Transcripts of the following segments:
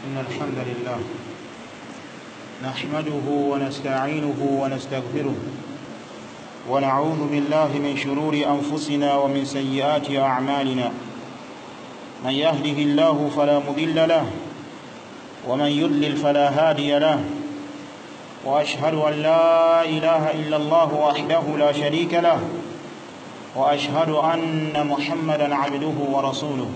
إن الحمد لله نحمده ونستعينه ونستغفره ونعوذ بالله من شرور أنفسنا ومن سيئات أعمالنا. من يهده الله فلا مضل له ومن يضلل فلا هادي له، وأشهد أن لا إله إلا الله وحده لا شريك له، وأشهد أن محمدا عبده ورسوله.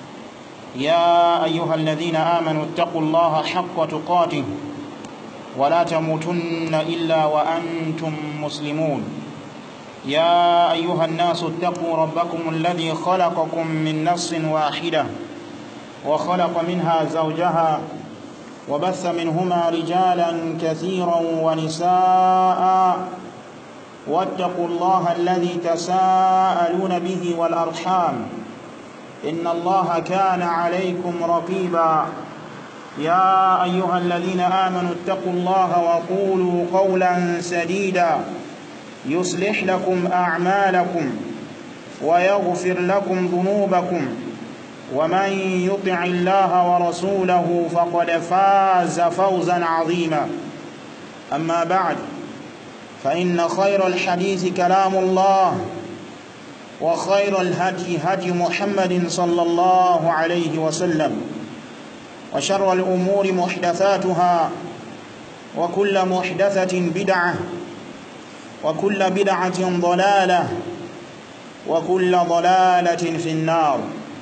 يا أيها الذين آمنوا اتقوا الله حق تقاته ولا تموتن إلا وأنتم مسلمون. يا أيها الناس اتقوا ربكم الذي خلقكم من نفس واحدة وخلق منها زوجها وبث منهما رجالا كثيرا ونساء، واتقوا الله الذي تساءلون به والأرحام إن الله كان عليكم رقيبا. يا أيها الذين آمنوا اتقوا الله وقولوا قولا سديدا يصلح لكم أعمالكم ويغفر لكم ذنوبكم، ومن يطع الله ورسوله فقد فاز فوزا عظيما. أما بعد، فإن خير الحديث كلام الله، وخير الهدي هدي محمد صلى الله عليه وسلم، وشر الأمور محدثاتها، وكل محدثة بدعة، وكل بدعة ضلالة، وكل ضلالة في النار.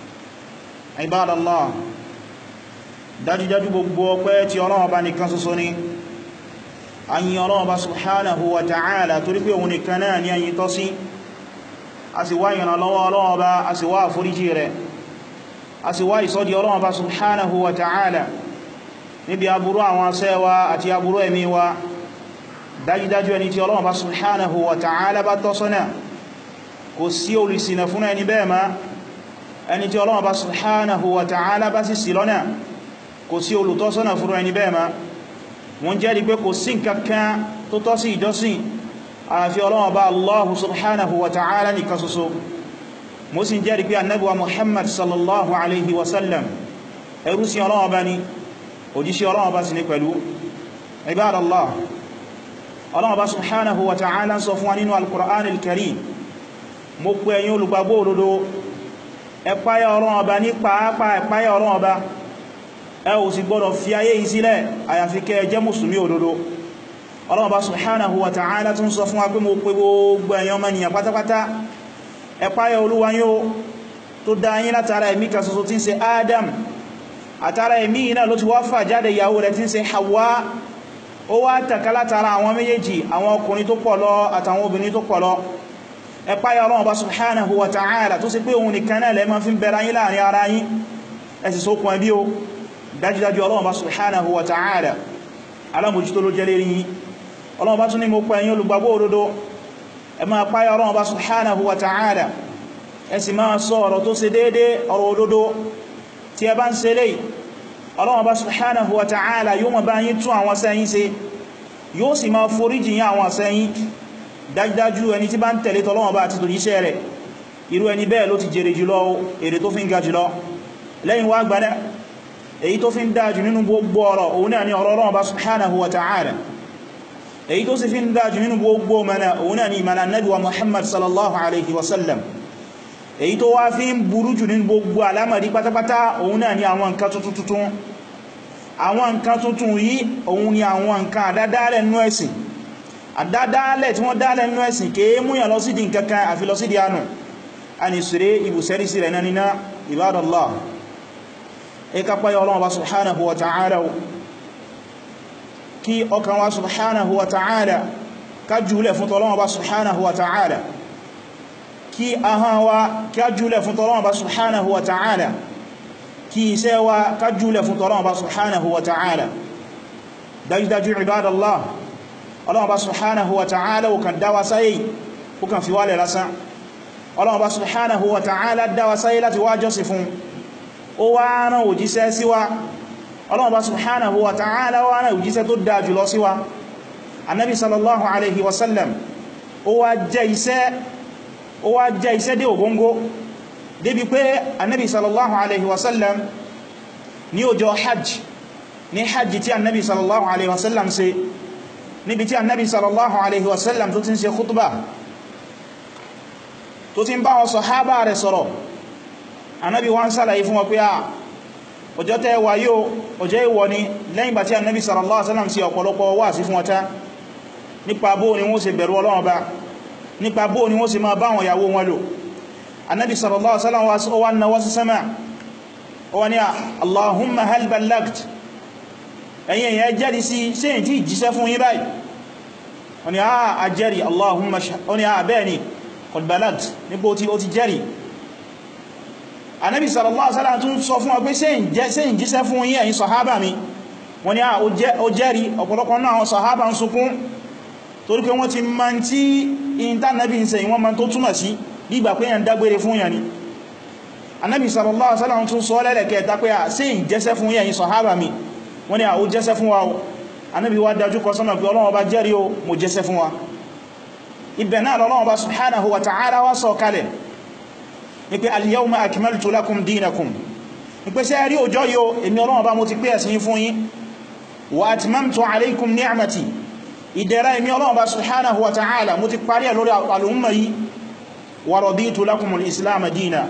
عباد الله، dájúdájú gbogbo ọpẹ́ tí Ọlọ́run bá nìkan ṣoṣo ni. A yìn Ọlọ́run bá subhanahu wa ta'ala torí pé òun nìkan náà ni a yìn tọ́ sí. A sì wá ìrànlọ́wọ́ Ọlọ́run bá, a sì wá àforíjì rẹ̀, a sì wá ìsọ́dí Ọlọ́run bá subhanahu wa ta'ala níbi aburú àwọn asẹ́wa àti aburú ẹ̀mí wa. Dájúdájú ẹni tí Ọlọ́run bá subhanahu wa ta'ala bá tọ́ sọ́nà, kò sí olùṣìnà fún ẹni bẹ́ẹ̀ ma. Ẹni tí Ọlọ́run bá subhanahu wa ta'ala bá sì ṣì lọ́nà, kò sí olùtọ́sọ́nà fún ẹni bẹ́ẹ̀ ma. Wọ́n jẹ́rìí pé kò sí nǹkankan tó tọ́ sí ìjọsìn àfi Ọlọ́run bá Allahu subhanahu wa ta'ala nìkan ṣoṣo. Mo sì jẹ́rìí pé Ànábì wa Muhammad sallallahu alaihi wasallam ẹrú sí Ọlọ́run bá ní, òjíṣẹ́ Ọlọ́run bá sì ní pẹ̀lú. Ibadallah, Ọlọ́run bá subhanahu wa ta'ala sọ fún wa nínú al-Qur'an al-Karim, mo pè ẹ̀yin olùgbàgbọ́ òdodo, ẹ páyà Ọlọ́run bá ní pàápàá ẹ páyà Ọlọ́run bá. Ẹ ò sì gbọdọ̀ fi ayé yìí sílẹ̀ àyàfi kẹ́ jẹ́ mùsùlùmí òdodo. Ọlọ́run bá subhanahu wa ta'ala tún sọ fún wa pé mo pè gbogbo ẹ̀yin ọmọnìyàn pátápátá, ẹ páyà Olúwa yín o tó dá yín látara ẹ̀mí kan ṣoṣo tí ń ṣe Adam. Àtara ẹ̀mí náà ló ti wá fà jáde ìyàwó rẹ̀ tí ń ṣe Hawa. Ó wá tàkà látara àwọn méjèèjì, àwọn ọkùnrin tó pọ̀ lọ àtàwọn obìnrin tó pọ̀ lọ. Ẹ páyà Ọlọ́run bá subhanahu wa ta'ala tó sì pé òun nìkan náà lẹ máa fi ń bẹ̀rẹ̀ yín láàrin ara yín, ẹ sì sókun ẹbí o. Dájúdájú Ọlọ́run bá subhanahu wa ta'ala alámòjútó ló jẹ́ lérí yín. Ọlọ́run bá tún ní mo pè ẹ̀yin olùgbàgbọ́ òdodo, ẹ máa páyà Ọlọ́run bá subhanahu wa ta'ala, ẹ sì máa sọ ọ̀rọ̀ tó ṣe déédé, ọ̀rọ̀ òdodo. Tí ẹ bá ń ṣe léyìí, Ọlọ́run bá subhanahu wa ta'ala yóò máa bá yín tún àwọn sẹ́yìn ṣe, yóò sì máa foríjì yín àwọn sẹ́yìn. Dájúdájú ẹni tí bá ń tẹ̀lé t'Ọlọ́run bá àti tòjíṣẹ́ rẹ̀, irú ẹni bẹ́ẹ̀ ló ti jèrè jùlọ, èrè tó fi ń ga jùlọ. Lẹ́yìn wá gbádá, èyí tó fi ń dájú nínú gbogbo ọ̀rọ̀ òun náà ni ọ̀rọ̀ Ọlọ́run bá subhanahu wa ta'ala. Èyí tó sì fi ń dájú nínú gbogbo mana òun náà ni ìmọ̀nà Ànábì wa Muhammad sallallahu alaihi wasallam. Èyí tó wá fi ń burú jù nínú gbogbo alámàrí pátápátá òun náà ni àwọn nǹkan tuntun. Àwọn nǹkan tuntun yìí òun ni àwọn nǹkan àdádálẹ̀ nínú ẹ̀sìn. Àdádálẹ̀ tí wọ́n dálẹ̀ nínú ẹ̀sìn kèé múyàn lọ sí di nǹkankan àfi lọ sí di ànù. A ní sùré ibùsẹ́rí sí rẹ̀ náà níná. Ibadallah, ẹ ká páyà Ọlọ́run bá subhanahu wa ta'ala, kí ọkàn wa subhanahu wa ta'ala ká jùlẹ̀ fún Ọlọ́run bá subhanahu wa ta'ala, kí ahọ́n wa ká jùlẹ̀ fún Ọlọ́run bá subhanahu wa ta'ala, kí iṣẹ́ wa ká jùlẹ̀ fún Ọlọ́run bá subhanahu wa ta'ala. Dájúdájú ibadallah, Ọlọ́run bá subhanahu wa ta'ala ó kàn dáwà sáyé, ó kàn fi wálẹ̀ lásán. Ọlọ́run bá subhanahu wa ta'ala dáwà sáyé láti wá jọ́sìn fún, ó wá rán òjíṣẹ́ sí wa. Ọlọ́run bá subhanahu wa ta'ala wá rán òjíṣẹ́ tó dáa jùlọ sí wa, Annabi sallallahu alaihi wasallam. Ó wá jẹ́ iṣẹ́ dé ògóngó débi pé Annabi sallallahu alaihi wasallam ní ọjọ́ hajj ní hajji tí annabi sallallahu alaihi wasallam ṣe, níbi tí annabi sallallahu alaihi wasallam tó ti ń ṣe khutba tó ti ń bá wọn sàhábà rẹ̀ sọ̀rọ̀. Ànábì wọ́n ṣàlàyé fún wọn pé ọjọ́ tẹ́ wà yóò ọjọ́ ìwọ ni, lẹ́yìn bá tí Ànábì sallallahu alaihi wasallam sí ọ̀pọ̀lọpọ̀ wáàsí fún wọn tán nípa bó ni wọ́n ṣe bẹ̀rù Ọlọ́run Ọba, nípa bó ni wọ́n ṣe máa bá wọn ìyàwó wọn lò. Ànábì sallallahu alaihi wasallam wá náwọ́ sí sama, wọ́n ni Allahumma hal ballagt, ẹ̀yin èyàn jẹ́rìí sí sẹ́yìn tí jíṣẹ́ fún yín báyìí. Wọ́n ni a jẹ́rìí Allahumma, wọ́n ni bẹ́ẹ̀ ni qad ballagt, níbo tí ó ti jẹ́rìí. Ànábì sallallahu alaihi wasallam tún sọ fún wa pé sẹ́yìn jíṣẹ́ fún yín ẹ̀yin sàhábà mi. Wọ́n ni ó jẹ́rìí. Ọ̀pọ̀lọpọ̀ náà àwọn sàhábà ń sunkún torí pé wọ́n ti ma ń tí ìntánàbí ń sẹ́yìn wọ́n ma tó túnmà sí nígbà pé yàn dágbére fún yàn ni. Ànábì sallallahu alaihi wasallam tún sọ lẹ́lẹ̀kẹta pé sẹ́yìn jẹ́sẹ́ fún yín ẹ̀yin sàhábà mi. Wọ́n ni ó jẹ́sẹ́ fún wa o. Ànábì wá dájú kọ sọ́nà pé Ọlọ́run bá jẹ́rìí o, mo jẹ́sẹ́ fún wa. Ibẹ̀ náà Ọlọ́run bá subhanahu wa ta'ala wá sọ kalẹ̀ ní pé al-yawma akmaltu lakum dinakum, ní pé ṣé rí ọjọ́ yóò èmi Ọlọ́run bá mo ti pé ẹ̀sìn fún yín, wa atmamtu alaykum ni'mati, ìdẹ̀ra èmi Ọlọ́run bá subhanahu wa ta'ala mo ti parí ẹ̀ lórí al'umma yìí, wa raditu lakum al-islam dina,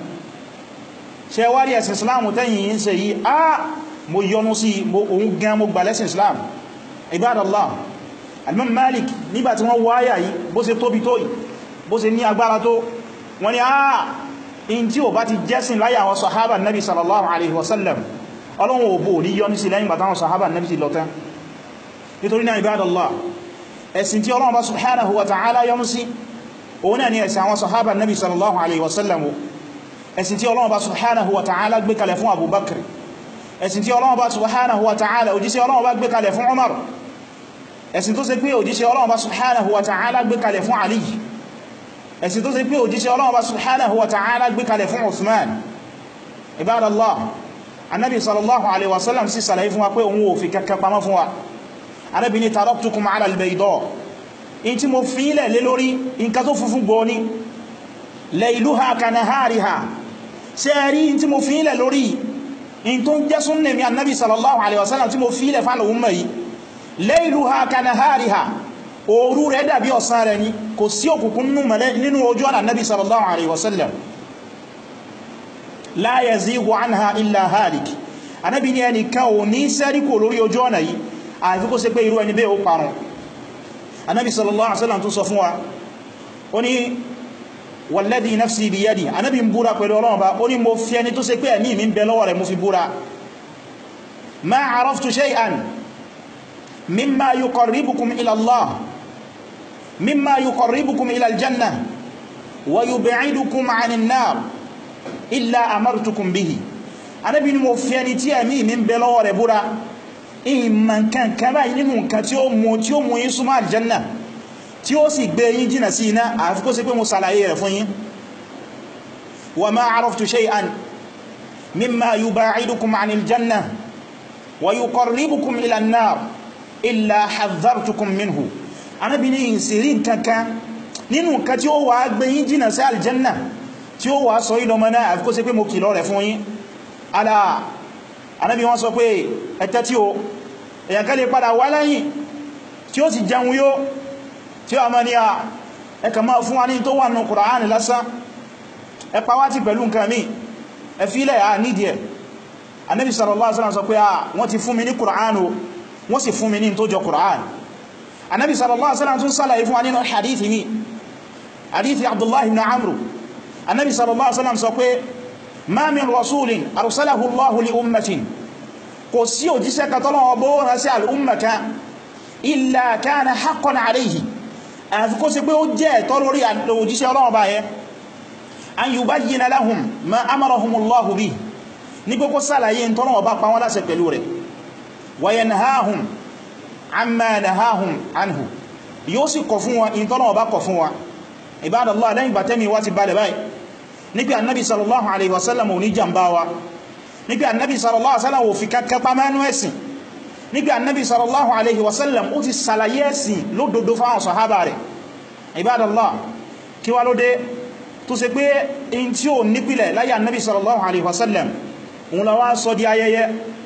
ṣé wá rí ẹ̀sìn islam tẹ́yìn yìí ṣe yìí mo yọ́nú sí ohun gan mo gbà lẹ́sìn islam. Ibadallah, al-Imam Malik nígbàtí wọ́n wáyà yìí bó ṣe tóbi tó yìí, bó ṣe ní agbára tó, wọ́n ni in tí ó bá ti jẹ́sìn láyé àwọn sahaba nabi sallallahu alaihi wasallam Ọlọ́run òbò ní yọ́ ní sí lẹ́yìn bàtàwọn sahaba nabi ti lọ́tán. Nítorí náà ibadallah, ẹ̀sìn tí Ọlọ́run bá subhanahu wa ta'ala yọ́nú sí òun náà ni ẹ̀sìn àwọn sahaba nabi sallallahu alaihi wasallam, ẹ̀sìn tí Ọlọ́run bá subhanahu wa ta'ala gbé kalẹ̀ fún Abu Bakr, ẹ̀sìn tí Ọlọ́run bá subhanahu wa ta'ala òjíṣẹ́ Ọlọ́run bá gbé kalẹ̀ fún Umar, ẹ̀sìn tó ṣe pé òjíṣẹ́ Ọlọ́run bá subhanahu wa ta'ala gbé kalẹ̀ fún Ali, ẹ̀sìn tó ṣe pé òjíṣẹ́ Ọlọ́run bá subhanahu wa ta'ala gbé kalẹ̀ fún Uthman. Ibadallah, Annabi sallallahu alaihi wasallam sì sàlàyé fún wa pé òun ò fi kankan pamọ́ fún wa. Ànábì ní taraktukum ala al-bayda, in tí mo fi ilẹ̀ lé lórí nǹkan tó funfun gbọ́ ní, layluha kanahariha, ṣé rí in tí mo fi ilẹ̀ lórí in tó ń jẹ́ súnnà mi Annabi sallallahu alaihi wasallam tí mo fi ilẹ̀ fáàlù umma yìí, layluha kanahariha, òru rẹ̀ dàbí ọ̀sán rẹ̀ ni, kò sí òkùnkùn nínú ojú ọ̀nà Nabi sallallahu alaihi wasallam. La yazighu anha illa halik, Ànábì ní ẹnìkan ò ní sẹ́rí kò lórí ojú ọ̀nà yìí àfi kó ṣe pé irú ẹni bẹ́ẹ̀ ó parun. Ànábì sallallahu alaihi wasallam tún sọ fún wa, ó ní walladhi nafsi biyadi, Ànábì ń búra pẹ̀lú Ọlọ́run bá, ó ní mo fi ẹni tó ṣe pé ẹ̀mí mi ń bẹ lọ́wọ́ rẹ̀ mo fi búra, ma araftu shay'an mimma yuqarribukum ila Allah, مما يقربكم إلى الجنة ويبعدكم عن النار إلا أمرتكم به. Ànábì ní mo fi ẹni tí ẹ̀mí mi ń bẹ lọ́wọ́ rẹ̀ búra, ìmọ̀ kan báyìí nínú nǹkan tí ó mú yín súnmọ́ aljanna tí ó sì gbé yín jìnà sí iná àfi kó sí pé mo ṣàlàyé rẹ̀ fún yín. wa ma araftu shay'an mimma yuba'idukum 'anil janna wa yuqarribukum ila an-nar illa hadhartukum minhu. Ànábì ní ìsìrí kankan nínú nǹkan tí ó wà gbé yín jìnà sí aljanna tí ó wà sọ ìlọ́mọ náà àfi kó sí pé mo kìlọ̀ rẹ̀ fún yín. Alá, Ànábì wọ́n sọ pé ẹ̀tẹ́ tí ó èyàn kan lè padà wá lẹ́yìn tí ó sì jẹun yó tí ó mọ́ ní ẹka máa fún wa ní tó wà ní Kùránì lásán, ẹpa wá ti pẹ̀lú nǹkan mi ẹfílẹ̀ nídìí ẹ̀. Ànábì sallallahu alaihi wasallam sọ pé wọ́n ti fún mi ní Kùránì, wọ́n sì fún mi ní tó jọ Kùránì. Ànábì sallallahu alaihi wasallam tún sálàyé fún wa nínú hadithi mi, hadithi Abdullah ibn Amr. Ànábì sallallahu alaihi wasallam sọ pé ma min rasulin arsalahu Allahu li ummatin, kò sí òjíṣẹ́ kan tọ́lọ́run bó rán sí al'umma kan illa kana haqqan alayhi, àfi kó sí pé ó jẹ́ ẹ̀tọ́ lórí òjíṣẹ́ Ọlọ́run bá yẹ an yubayyina lahum ma amarahum Allahu bihi, ní pé kó sàlàyé ń tọ́lọ́run bá pa wọ́n láṣẹ pẹ̀lú rẹ̀, wa yanhahum amma nahahum anhu, yóò sì kọ̀ fún wa in tọ́lọ́run bá kọ̀ fún wa. Ibadallah, lẹ́yìn bàtẹ́mi wá ti balẹ̀ báyìí níbi Annabi sallallahu alaihi wasallam ò ní jàmbá wa, níbi Annabi sallallahu alaihi wasallam ò fi kákápá mẹ́nu ẹ̀sìn, níbi Annabi sallallahu alaihi wasallam ó ti sàlàyé ẹ̀sìn lódodo fáwọn sàhábà rẹ̀. Ibadallah, kí wá ló dé tó ṣe pé in tí ó nípìlẹ̀ láyé Annabi sallallahu alaihi wasallam òun la wá sọ di ayẹyẹ,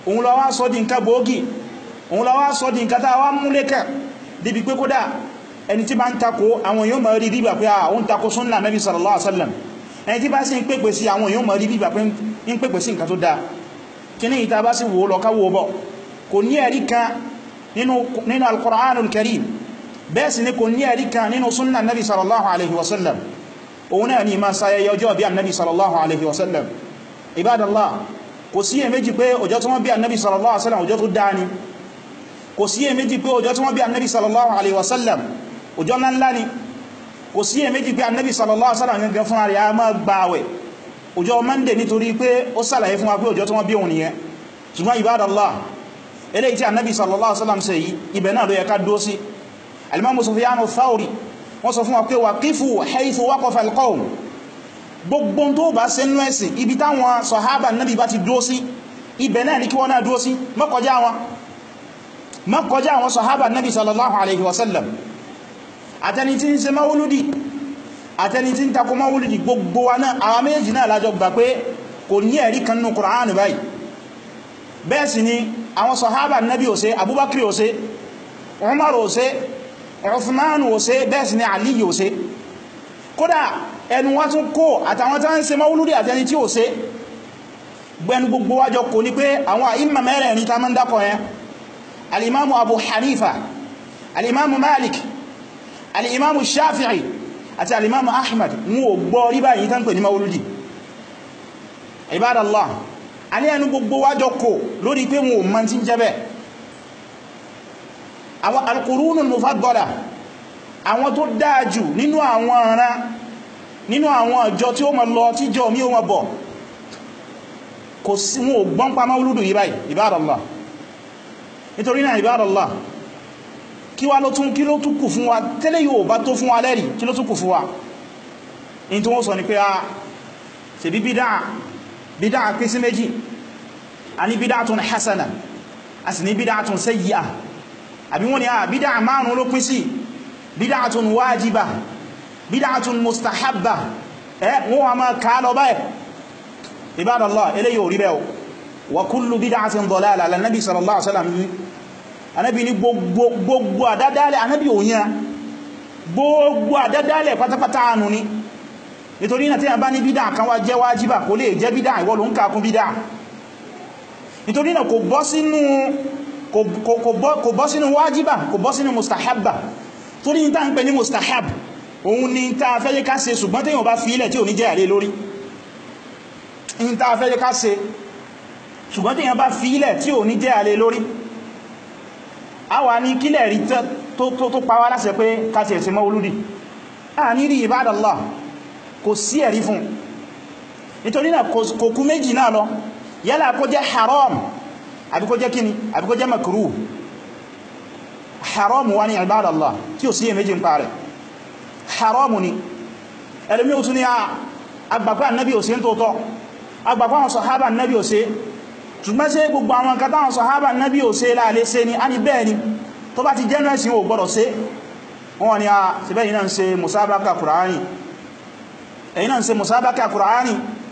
òun ló wá sọ di nǹkan gbòógì, òun ló wá sọ di nǹkan tá wá mú lékẹ̀ débi pé kódà ẹni tí bá ń takò àwọn èèyàn máa rí bíbà pé àwọn takò súnnà Nabi sallallahu alaihi wasallam, ẹni tí bá sì ń pèpè sí àwọn èèyàn máa rí bíbà pé ń pèpè sí nǹkan tó dáa. kí ní ìta bá sì wò lọ ká wò bọ̀, kò ní ẹ̀rí kan nínú al-Qur'anul Karim, bẹ́ẹ̀ sì ni kò ní ẹ̀rí kan nínú súnnà Nabi sallallahu alaihi wasallam. òun náà ni ma sayẹyẹ ọjọ́ bí annabi sallallahu alaihi wasallam. Ibadallah, kò sí èméjì pé ọjọ́ tí wọ́n bí annabi sallallahu alaihi wasallam ọjọ́ tó dáa ni, kò sí èméjì pé ọjọ́ tí wọ́n bí annabi sallallahu alaihi wasallam ọjọ́ ńlá ni, kò sí èméjì pé annabi sallallahu alaihi wasallam gẹ́gẹ́ fún àríyá máa gbààwẹ̀ ọjọ́ Monday nítorí pé ó sàlàyé fún wa pé ọjọ́ tí wọ́n bí òun nìyẹn. ṣùgbọ́n Ibadallah, eléyìí tí annabi sallallahu alaihi wasallam ṣe yìí, ibẹ̀ náà ló yẹ ká dó sí. Al-Imam Sufyan ath-Thawri wọ́n sọ fún wa pé waqifu haythu waqafa al-qawm, gbogbo tó bá ṣe nínú ẹ̀sìn ibi táwọn sàhábà Nábì bá ti dúó sí, ibẹ̀ náà ní kí wọ́n náà dúó sí, má kọjá àwọn sàhábà Nábì sallallahu alaihi wasallam. àtẹni tí ń ṣe máwúlúdì àtẹni tí ń takò máwúlúdì, gbogbo wa náà àwọn méjì náà lájọ gbà pé kò ní ẹ̀rí kan nínú Kùránì báyìí. bẹ́ẹ̀ sì ni àwọn sàhábà Nábì ò ṣe, Abubakar ò ṣe, Umar ò ṣe, Uthman ò ṣe, bẹ́ẹ̀ sì ni Ali ò ṣe. kódà ẹnu wá tún kó àtàwọn tán ń ṣe máwúlúdì àtẹni tí ò ṣe, gbẹnu gbogbo wájọ kò ní pé àwọn àìmà mẹ́rẹ̀ẹ̀rin ta mọ́ ń dákọ̀ yẹn, al-Imamu Abu Hanifa, al-Imamu Malik, al-Imamu Shafi'i àti al-Imamu Ahmad mú ò gbọ́ rí báyìí tán pè ní máwúlúdì. Ibadallah, a ní ẹnu gbogbo wájọ kò lórí pé wọn ò mọ́ tí ń jẹ́ bẹ́ẹ̀. àwọn al-Qurunul Mufaddala, àwọn tó dájú nínú àwọn ọ̀ràn, nínú àwọn ọjọ́ tí ó ma lọ tí jọ mí ó ma bọ̀, kò sí wọn ò gbọ́n pa máwúlúdù yìí báyìí. Ibadallah, nítorí náà Ibadallah, kí ló tún kù fún wa tẹ́lẹ̀ yóò bá tó fún wa lẹ́rì, kí ló tún kù fún wa? in tó wọ́n sọ ni pé ṣe bí bídá pín sí méjì, a ní bídátun hasana a sì ní bídátun sayyi'a, àbí wọ́n ni bídá márùn ló pín sí, bídátun wájíbà, bídátun mustahabba, wọ́n wà máa ká lọ báyẹ̀. Ibadallah, eléyìí ò rí bẹ́ẹ̀ wa kullu bid'atin dalalah, Ànábì sallallahu alaihi wasallam Ànábì ní gbogbo àdádálẹ̀, Ànábì òyìn gbogbo àdádálẹ̀ pátápátá ànú ni. nítorí náà tí a bá ní bídá kan wá jẹ́ wájíbà kò lè jẹ́ bídá, ìwọ ló ń kàkún bídá. nítorí náà kò bọ́ sínú wájíbà, kò bọ́ sínú mustahabba. torí ní tá ń pè ní mustahab, òun ni tá fẹ́ yẹ ká ṣe ṣùgbọ́n tí yíò bá fi ilẹ̀ tí ò ní jẹ́ àlè lórí. ní tá fẹ́ yẹ ká ṣe ṣùgbọ́n tí yíò bá fi ilẹ̀ tí ò ní jẹ́ àlè lórí. a wà ní kílẹ̀ rí tó pa wá láṣẹ pé ká ti ẹ̀sẹ̀ Mawludi, a ní rí Ibadallah, kò sí ẹ̀rí fún. nítorí náà kò kú méjì náà lọ, yálà kó jẹ́ haram àbí kó jẹ́ kíni, àbí kó jẹ́ makruh. haram wá ní Ibadallah tí ò sí èméjì ń parẹ̀, haram ni. ẹlòmí ò tún ní agbàpá Ànábì ò ṣe ń tóótọ́, agbàpá àwọn sàhábà Ànábì ò ṣe, ṣùgbọ́n ṣe gbogbo àwọn nǹkan táwọn sàhábà Ànábì ò ṣe láàlé ṣe ni, a ní bẹ́ẹ̀ ni, tó bá ti jẹ́nu ẹ̀sìn ò gbọ́dọ̀ ṣe. wọ́n ni ṣebẹ́ yìí náà ń ṣe musabaka Kùránì, ẹ̀yin náà ń ṣe musabaka Kùránì,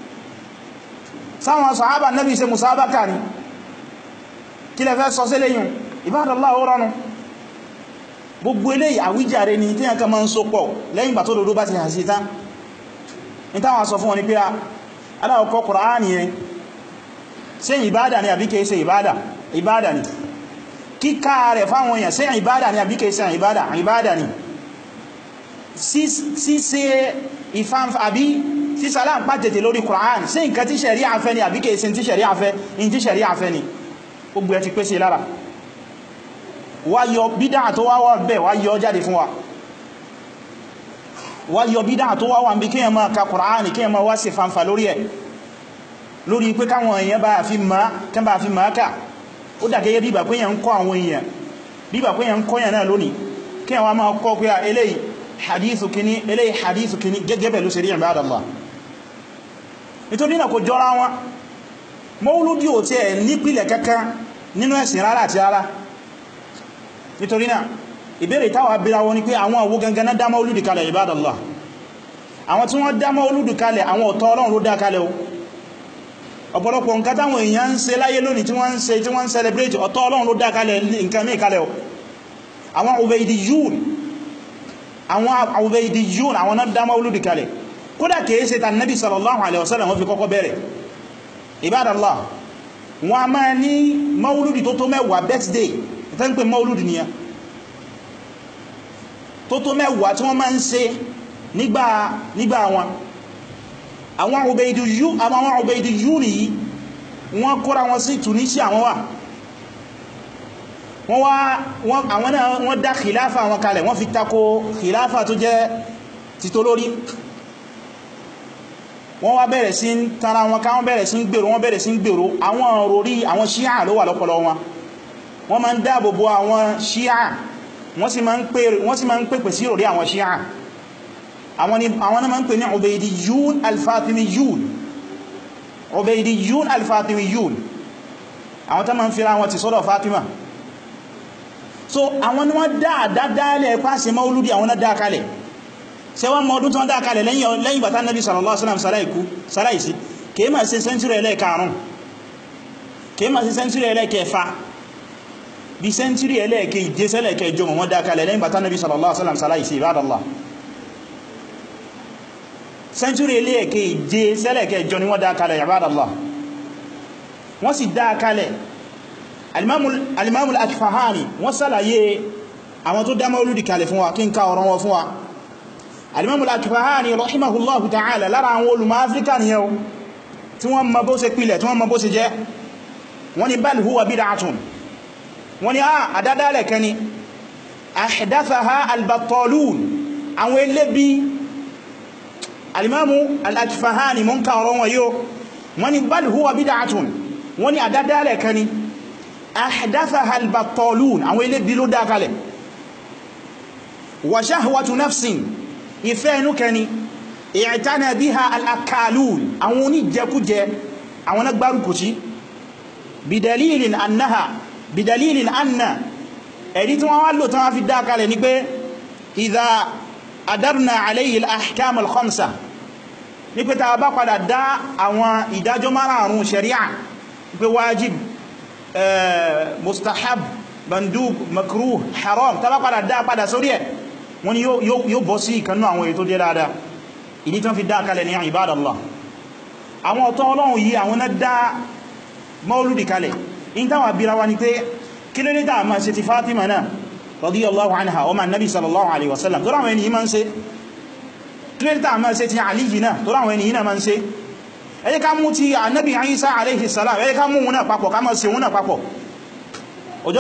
sáwọn sàhábà Ànábì ṣe musabaka ni, kí lẹ fẹ́ sọ sí lẹ́yìn? Ibadallah, ó rọrùn. gbogbo eléyìí àwíjàre ni tí yàn kan máa ń so pọ̀ lẹ́yìn ìgbà tó lòdó bá ti hàn sí tán. ní táwọn sọ fún wọn ni pé aláwọ̀kọ́ Kùránì yẹn ṣé ìbádà ni àbí kìí ṣe ìbádà ni, kíkà rẹ̀ fáwọn èèyàn ṣé ìbádà ni àbí kìí ṣe ìbádà ni, ṣíṣe ìfànfà àbí sísàlá ń pàtẹ̀tẹ̀ lórí Kùránì ṣé nǹkan tí ṣẹ̀ríà fẹ́ ni àbí kìí ṣe tí ṣẹ̀ríà fẹ́ ni, gbogbo ẹ ti pèsè lára. wá yọ bídá tó wá wà bẹ́ẹ̀, wá yọ jáde fún wa, wá yọ bídá tó wá wà ń bí kíyàn máa ka Kùránì, kíyàn máa wá ṣe fanfà lórí ẹ̀, lórí pé káwọn èèyàn bá fi máa ká. ó dàgẹ́gẹ́ bíbà pé yàn ń kọ́ àwọn èèyàn, bíbà pé yàn ń kọ́ yàn náà lónìí, kíyàn wá máa kọ́ pé eléyìí hadithu kìíní, eléyìí hadithu kìíní, gẹ́gẹ́ bẹ̀ ló ṣe rí Ibadallah. nítorí náà kò jọra wọn. Mawludi ò tí ẹ̀ nípìlẹ̀ kankan nínú ẹ̀sìn rárá àti rárá. nítorí náà ìbéèrè táwà bíra wọn ni pé àwọn àwọ gangan dá Mawludi kalẹ̀ Ibadallah. àwọn tí wọ́n dá Mawludi kalẹ̀ àwọn ọ̀tọ̀ Ọlọ́run ló dá kalẹ̀ o. ọ̀pọ̀lọpọ̀ nǹkan táwọn èèyàn ń ṣe láyé lónìí tí wọ́n ń celebrate ọ̀tọ̀ Ọlọ́run ló dá kalẹ̀ nǹkan mí kalẹ̀ o. Àwọn Ubaydiyun àwọn náà dá mauludi kalẹ̀, kódà kìí ṣe ta Nabi sallallahu alaihi wasallam wọ́n fi kọ́kọ́ bẹ̀rẹ̀. Ibadallah, wọ́n a máa ní mauludi tó tó mẹ́wàá birthday tẹ́ ń pè mauludi ni tó tó mẹ́wàá tí wọ́n máa ń ṣe nígbà wọn. Àwọn Ubaydiyun yìí wọ́n kóra wọn sí Tunisia wọ́n dá khilafa wọn kalẹ̀, wọ́n fi tako khilafa tó jẹ́ titolórí. Wọ́n wá bẹ̀rẹ̀ sí tara wọn ká, wọ́n bẹ̀rẹ̀ sí gbèrò àwọn òròrí àwọn Shia ló wà lọ́pọlọ wọn. Wọ́n máa ń dáàbòbò àwọn Shia, wọ́n sì máa ń pèpè sí òròrí àwọn Shia. Àwọn náà máa ń pè ní Ubaydiyun al-Fatimiyun, àwọn tó máa ń fira wọn ti sọ́dọ̀ Fatima. So àwọn ni wọ́n dáadáa pàṣẹ mauludi, àwọn náà dáakalẹ̀. Ṣé wọ́n mọ̀ ọdún tó wọ́n dáakalẹ̀ lẹ́yìn bàtà Nabi sallallahu alaihi wasallam sàláìsí, kìí máa ṣe sẹ́ntúrì ẹlẹ́ẹ̀karùn-ún, kìí máa ṣe sẹ́ntúrì ẹlẹ́ẹ̀kẹfà, bí sẹ́ntúrì ẹlẹ́ẹ̀keje sẹ́lẹ̀kẹjọ wọ́n dáakalẹ̀ lẹ́yìn bàtà Nabi sallallahu alaihi wasallam sàláìsí. Ibadallah, sẹ́ntúrì ẹlẹ́ẹ̀keje sẹ́lẹ̀kẹjọ ni wọ́n dáakalẹ̀. Ibadallah, wọ́n sì dáakalẹ̀. Al-Imam al-Akfahani wọ́n sàlàyé àwọn tó dá mauludi kalẹ̀ fún wa, kí n ká ọ̀rọ̀ wọn fún wa. Al-Imam al-Akfahani rahimahullahu ta'ala, lára àwọn olùmọ̀ Áfíríkà ni yau tí wọ́n mọ bó ṣe pilẹ̀, tí wọ́n mọ bó ṣe jẹ́. Wọ́n ní bal huwa bid'atun, wọ́n ní àdádálẹ̀ kan ni ahdathaha al-battalun, àwọn ẹlẹ́bí. Al-Imam al-Akfahani mọ́ ń ká ọ̀rọ̀ wọn yóò, wọ́n ní bal huwa bid'atun, wọ́n ní àdádálẹ̀ kan ni ahdathaha al-battalun, àwọn ẹlẹ́bí ló dá kalẹ̀. Wa shahwatu nafsin, ìfẹ́ inú kẹni i'tana biha al-akalun, àwọn oníjẹkújẹ, àwọn nagbárùkù sí. Bidalilin anna, ẹ̀rí tí wọ́n wá lò tán wá fi dá kalẹ̀ ní pé idha adarna alayhi al-ahkam al-khamsa, ní pé ta bá padà dá àwọn ìdájọ́ márààrún sharia pé wájib, mustahab, mandub, makruh, haram, ta bá padà sórí ẹ̀, wọ́n ni yóò bọ́ sí ìkanú àwọn ètò jẹ́ dáadáa. Ìdí tán fi dá kalẹ̀ ní Ibadallah. Àwọn ọ̀tọ̀ Ọlọ́run yìí àwọn náà dá mauludi kalẹ̀. In táwà bíra wa ni pé kí ló ní dáa máa ṣe ti Fatima náà radiyallahu anha ọmọ annabi sallallahu alaihi wasallam, tó ráwọn ènìyàn máa ń ṣe. Kí ló ní dáa máa ṣe ti Aliyi náà, tó ráwọn ènìyàn máa ń ṣe. Ẹ jẹ́ ká mú ti annabi Isa alaihi salam, ẹ jẹ́ ká mú wọn náà papọ̀, ká máa ṣe wọn náà papọ̀. Ọjọ́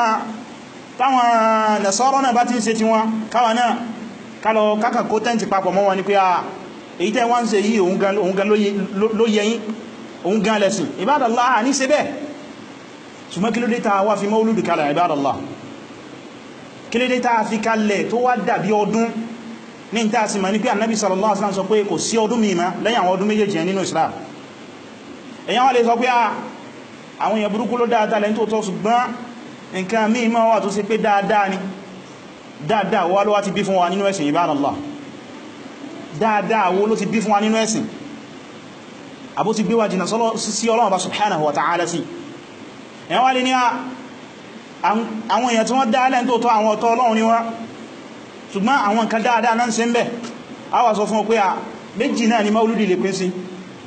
táwọn Nasara náà bá ti ń ṣe ti wọn, káwà náà kálọ kákà kó tẹ́ntì papọ̀ mọ́ wọn ní pé èyí tẹ́ wọ́n ń ṣe yìí òun gan ló yẹyìn, òun gan lẹ́sìn. Ibadallah, ní ṣe bẹ́ẹ̀. Ṣùgbọ́n kí ló dé ta wá fi mauludi kalẹ̀? Ibadallah, kí ló dé ta fi kalẹ̀ tó wá dàbí ọdún ní ìta sí ma ní pé Annabi sallallahu alaihi wasallam sọ pé kò sí ọdún mìíràn lẹ́yìn àwọn ọdún méjèèjì nínú Islam. Èyàn wá lè sọ pé àwọn èèyàn burúkú ló dáadáa lẹ́yìn tó tọ́, ṣùgbọ́n nǹkan míì máa wà tó ṣe pé dáadáa ni, dáadáa wá ló wá ti bí fún wa nínú ẹ̀sìn. Ibadallah, dáadáa wo ló ti bí fún wa nínú ẹ̀sìn? Àbó ti gbé wa jìnà sí Ọlọ́run subhanahu wa ta'ala sí. Èyàn wá lè ní àwọn èèyàn tí wọ́n dáadáa tó tọ́ àwọn ọ̀tọ̀ Ọlọ́run ni wọ́n, ṣùgbọ́n àwọn nǹkan dáadáa náà ń ṣe ń bẹ̀. A wá sọ fún pé méjì náà ni mauludi lè pín sí.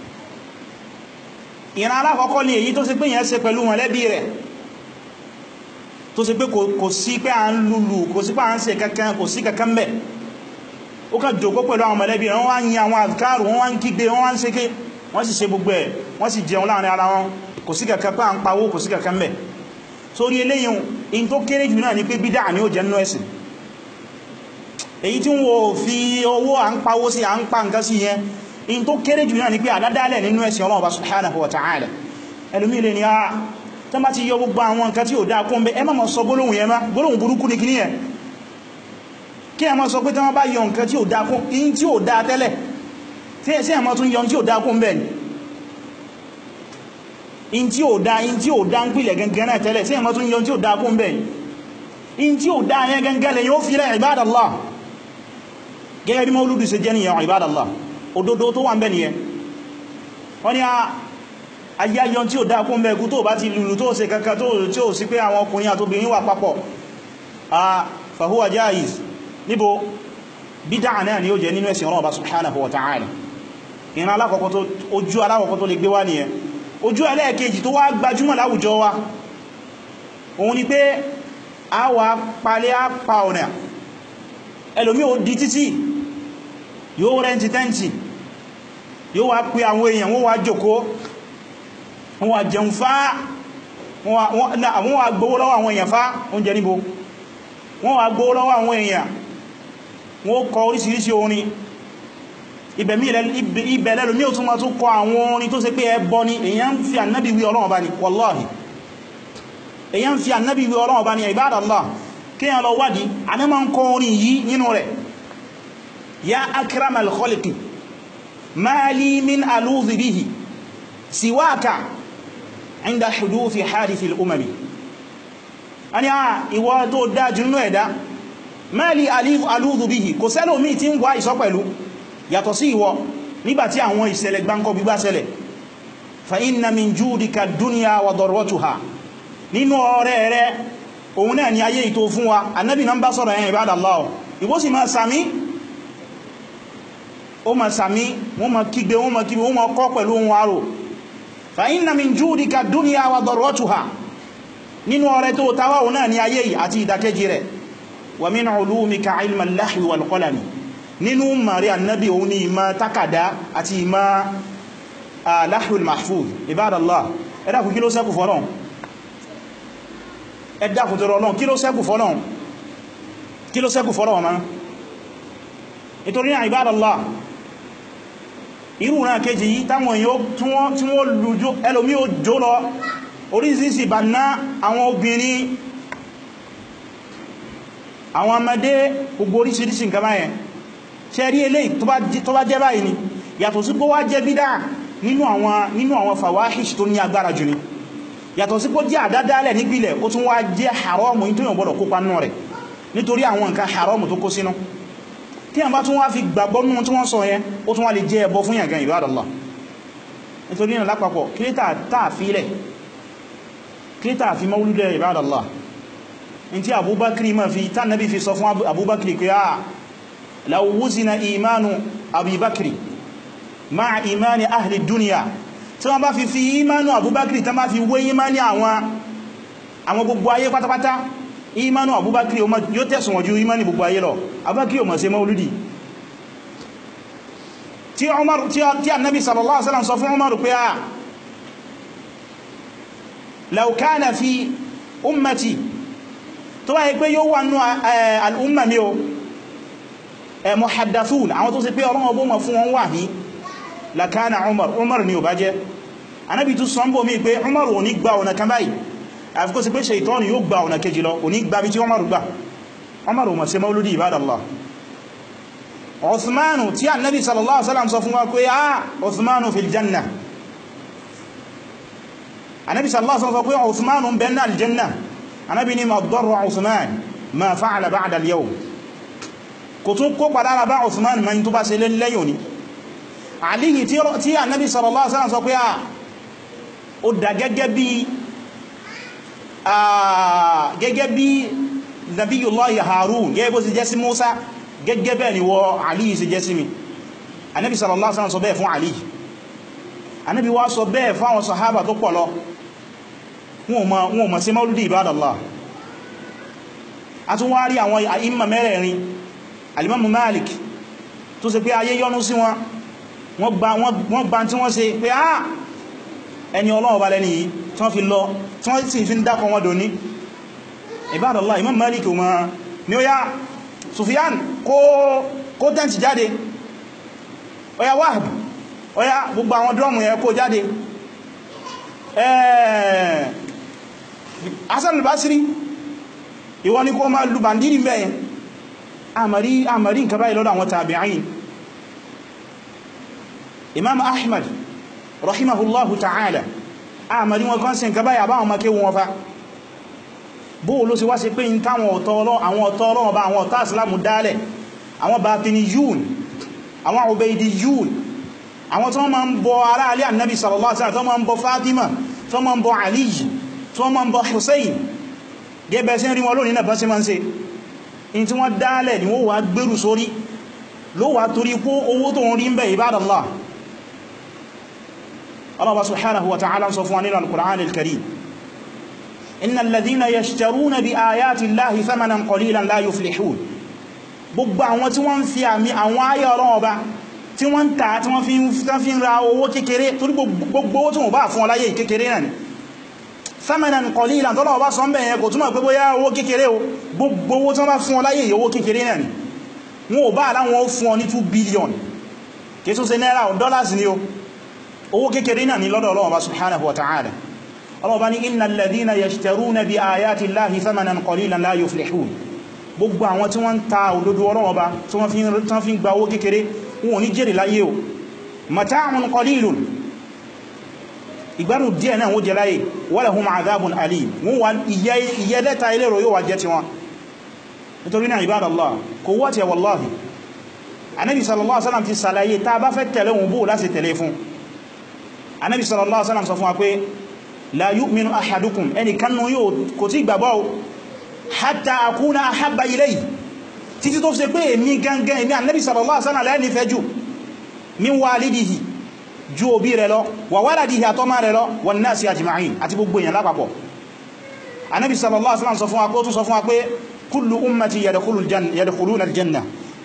Ìran alákọ̀ọ́kọ́ ni èyí tó ṣe pé yẹn ṣe pẹ̀lú mọ̀lẹ́bí rẹ̀, tó ṣe pé kò sí pé à ń lùlù, kò sí pé à ń ṣe kankan, kò sí kankan bẹ̀. Ó kà jókòó pẹ̀lú àwọn mọ̀lẹ́bí rẹ̀, wọ́n wá ń yin àwọn àdìkárù, wọ́n wá ń kígbe, wọ́n wá ń ṣe ké, wọ́n sì ṣe gbogbo ẹ̀, wọ́n sì jẹun láàrin ara wọn, kò sí kankan pé à ń pawó, kò sí kankan bẹ̀. Sórí eléyìn in tó kéré jù náà ni pé bídá ni ó jẹ́ nínú ẹ̀sìn. Èyí tí wọ́n fi owó à ń pawó sí, à ń pa nǹkan sí yẹn, in tó kéré jù náà ni pé àdádálẹ̀ nínú ẹ̀sìn Ọlọ́run subhanahu wa ta'ala. Ẹlòmí lè ní tán bá ti yọ gbogbo àwọn nǹkan tí ó dá kún bẹ́, ẹ má máa sọ gbólóhùn yẹn má, gbólóhùn burúkú ní kíní ẹ̀. Kí ẹ má sọ pé tán bá yọ nǹkan tí ó dá kún, in tí ó dá tẹ́lẹ̀, tí ẹ sí ẹ má tún yọ tí ó dá kún bẹ́ ni. In tí ó dá ń pìlẹ̀ gangan náà tẹ́lẹ̀, sí ẹ má tún yọ tí ó dá kún bẹ́ ni. In tí ó dá yẹn gangan lè yóò fi rẹ̀ Ibadallah. Gẹ́gẹ́ bí mauludi ṣe jẹ́ nìyẹn Ibadallah. Òdodo tó wà ń bẹ nìyẹn. Wọ́n ni ayáyọ tí ó dákún mẹ́kú tó bá ti lùlù tó ṣe kankan tí ó sì pé àwọn ọkùnrin àtobìnrin wà papọ̀ fahuwa jaiz níbo bídá náà ni ó jẹ nínú ẹ̀sìn Ọlọ́run subhanahu wa ta'ala ìran ojú alákọ̀ọ́kọ́ tó lè gbé wá nìyẹn. Ojú ẹlẹ́ẹ̀kejì tó wá gbajúmọ̀ láwùjọ wa òun ni pé a wà palẹ́ àpá ọ̀nà ẹlòmí ò di títí yóò rẹ́ntì tẹ́ntì yóò wá pé àwọn èèyàn wọ́n wá jókòó wọ́n wá jẹun fá wọ́n wá gbówó lọ́wọ́ àwọn èèyàn fá oúnjẹ níbo wọ́n wá gbówó lọ́wọ́ àwọn èèyàn wọ́n kọ oríṣiríṣi orin ibẹ̀lẹ̀ lómi ò tún ma tún kọ àwọn orin tó ṣe pé ẹbọ ni èyàn ń fi annabi wí Ọlọ́run bá ní wallahi èyàn ń fi annabi wí Ọlọ́run bá ní ibadallah kí yàn lọ wádìí àní ma ń kọ orin yìí nínú rẹ̀ ya akramal khalqi ma li min aludhi bihi siwaka inda huduthi hadithi al-umami a ní ìwọ tó dájú nínú ẹ̀dá ma li aludhi bihi kò sẹ́lòmí tí ń wá ìsọ́ pẹ̀lú yàtọ̀ sí ìwọ nígbàtí àwọn ìṣẹ̀lẹ̀ gbáǹkọ́ gbígbá ṣẹlẹ̀ fa inna min judika dunya wa darwatuha nínú ọrẹ rẹ òun náà ni ayé ìtò fún wa annabi náà bá sọ̀rọ̀ ẹ̀yìn ibadallah ìwọ sì máa sàmí ó máa sàmí wọ́n máa kígbe wọ́n máa kọ́ pẹ̀lú ohun arò fa inna min judika dunya wa darwatuha nínú ọrẹ tó tawà òun náà ni ayé àti ìdàkejì rẹ̀ wa min ulumika ilma al-lahwi wal qalami nínú mari annabi òun ni ìmá takada àti ìmá lahul mahfuz ibadallah ẹ̀dàkù kí ló ṣẹ́kù fọ́lọ́n ẹ̀dàkù tó rọlọ́n kí ló ṣẹ́kù fọ́lọ́n ma nítorí náà ibadallah irú náà kejì yìí táwọn yóò tí wọ́n lùjó ẹlòmí ó jó lọ orísìírísìí bá ná àwọn obìnrin àwọn ọmọdé gbogbo orísìírísìí nǹkan báyẹn ṣe rí eléyìí tó bá jẹ́ báyìí ni yàtọ̀ sí pé wá jẹ́ bídá nínú àwọn fawahish tó ní agbára jù ní yàtọ̀ sí pé jẹ́ àdádálẹ̀ nípìlẹ̀ ó tún wá jẹ́ haramu ní tó yàn gbọ́dọ̀ kópa nínú rẹ̀ nítorí àwọn nǹkan haramu tó kó sínú tí a bá tún wá fi gbàgbọ́ nínú tí wọ́n sọ yẹn ó tún wá lè jẹ́ ẹbọ fún yàngán ibadallah nítorí náà lápapọ̀ kílítà fi maulúdẹ̀ ibadallah in tí abubakri ma fi tánàbí fi sọ fún abubakri kí law wuzina imanu abubakri ma'a imani ahli duniya tí wọ́n bá fi imanu abubakri tán bá fi wé imani àwọn gbogbo ayé pátápátá imanu abubakri yóò tẹ̀sùn wọ́n ju imani gbogbo ayé lọ abubakri o ma ṣe mauludi tí annabi sallallahu alaihi wasallam sọ fún Umar pé law kana fi ummati tó wáyé pé yóò wà nú al'umma mi o muhaddathun àwọn tó sì pé ọlọ́wọ́ bó ma fún wọn wà ní lakana Umar ni ò bá jẹ́ anábi tó sọ́nbò mi pé Umar ò ní gba ọ̀nà kan báyìí àfikó sí pé ṣaitọ́nù yóò gba ọ̀nà kejì lọ ò ní gba bí tí Umar gbà Umar ò ma ṣe mauludi ibadallah Uthmanu tí annabi sallallahu alaihi wasallam sọ fún wa pé Uthmanu fil janna annabi sallallahu alaihi wasallam sọ pé Uthmanu ń bẹ̀rẹ̀ aljanna annabi ni ma darra Uthman ma fa'ala ba'da al-yawm kò tún kó padà bá Uthman ma ń tó bá ṣe lẹ́yìn ni Alihi tí annabi sallallahu alaihi wasallam sọ pé ó dà gẹ́gẹ́ bí nabiyullahi Harun gẹ́gẹ́ bó sì jẹ́ sí Musa gẹ́gẹ́ bẹ́ẹ̀ ni wọ Alihi sì jẹ́ sí mi annabi sallallahu alaihi wasallam sọ bẹ́ẹ̀ fún Alihi annabi wá sọ bẹ́ẹ̀ fún àwọn sahaba tó pọ̀ lọ wọn ma ṣe mauludi ibadallah a tún wá rí àwọn àìmà mẹ́rẹ̀ẹ̀rin alimamu Malik tó ṣe pé ayé yọ́nú sí wọn wọ́n gba tí wọ́n ṣe pé ẹni Ọlọ́run bá lẹ́ni yìí tí wọ́n fi lọ tí wọ́n sì fi ń dákọ wọn dòní ibadallah Imam Malik ma ní ó yá Sufyan kó tẹ́ǹtì jáde ó yá Wahb ó yá gbogbo àwọn drọ́mù yẹn kó jáde Hasan al-Basri ìwọ ni kó máa lù bàndìrì mẹ́yẹn àmàrí nǹkan báyìí lọ́dọ̀ àwọn tabi'in Imam Ahmad rahimahullahu ta'ala àmàrí wọn kan sí nǹkan báyìí àbáwọn maké wọn fa bó ló sì wá sí pé in táwọn ọ̀tọ̀ ọba àwọn ọ̀tá islamu dálẹ̀ àwọn batiniyun àwọn ubaydiyun àwọn tó máa ń bọ ará alẹ́ annabi sallallahu alaihi wasallam tó máa ń bọ Fatima tó máa ń bọ Ali tó máa ń bọ Hussein gẹ́bẹ̀ sí rí wọn lónìí náà bá sí máa ń ṣe in tí wọ́n dálẹ̀ ni wọ́n wá gbérù sórí ló wà torí kó owó tó ń rí ń bẹ ibadallah. Allah subhanahu wa ta'ala sọ fún wa nínú al-Qur'an al-Karim innal ladhina yashtaruna bi ayati Allahi thamanan qalilan la yuflihun. Gbogbo àwọn tí wọ́n fi àmì àwọn ayé Ọlọ́run Ọba tí wọ́n ta tí wọ́n fi ń ra owó kékeré torí gbogbo owó tí wọ́n bá fún ọláyé kékeré náà ni thamanan qalilan tọ́lọ̀ ọba sọ ń bẹ̀yẹn kò túnmọ̀ pé bóyá owó kékeré o gbogbo owó tí wọ́n bá fún ọláyé owó kékeré náà ni wọ́n ò bá aláwọn ó fún ọ ní 2 billion kìí tún ṣe náírà o dollars ni o owó kékeré náà ni lọ́dọ̀ Ọlọ́run Ọba subhanahu wa ta'ala. Ọlọ́run Ọba ní innal ladhina yashtaruna bi ayati Allahi thamanan qalilan la yuflihun. Gbogbo àwọn tí wọ́n ń ta òdodo Ọlọ́run Ọba tí wọ́n fi ń gba owó kékeré wọn ò ní jèrè láyé o mata'un qalilun ìgbádùn díẹ̀ náà wọ́n jẹ láyé wa lahum 'adhabun alim wọ́n wà ìyẹ́lẹ́ta ilérò yóò wà jẹ́ ti wọn. Nítorí náà ibadallah kò wọ́ tí ẹ wallahi Ànábì sallallahu alaihi wasallam ti sàlàyé ta bá fẹ́ tẹ̀lé wọn bó láti tẹ̀lé fún. Ànábì sallallahu alaihi wasallam sọ fún wa pé la yu'minu ahadukum ẹni kannú yóò kò tí gbàgbọ́ hatta akuna ahabba ilayhi títí tó ṣe pé èmi gangan èmi Ànábì sallallahu alaihi wasallam lẹ́ni fẹ́ jù min walidihi ju òbí rẹ̀ lọ wa waladihi àtọ́mà rẹ̀ lọ wan nasi ajma'in àti gbogbo èèyàn lápapọ̀. Ànábì sallallahu alaihi wasallam sọ fún wa kó tún sọ fún wa pé kullu ummati yadkhuluna aljanna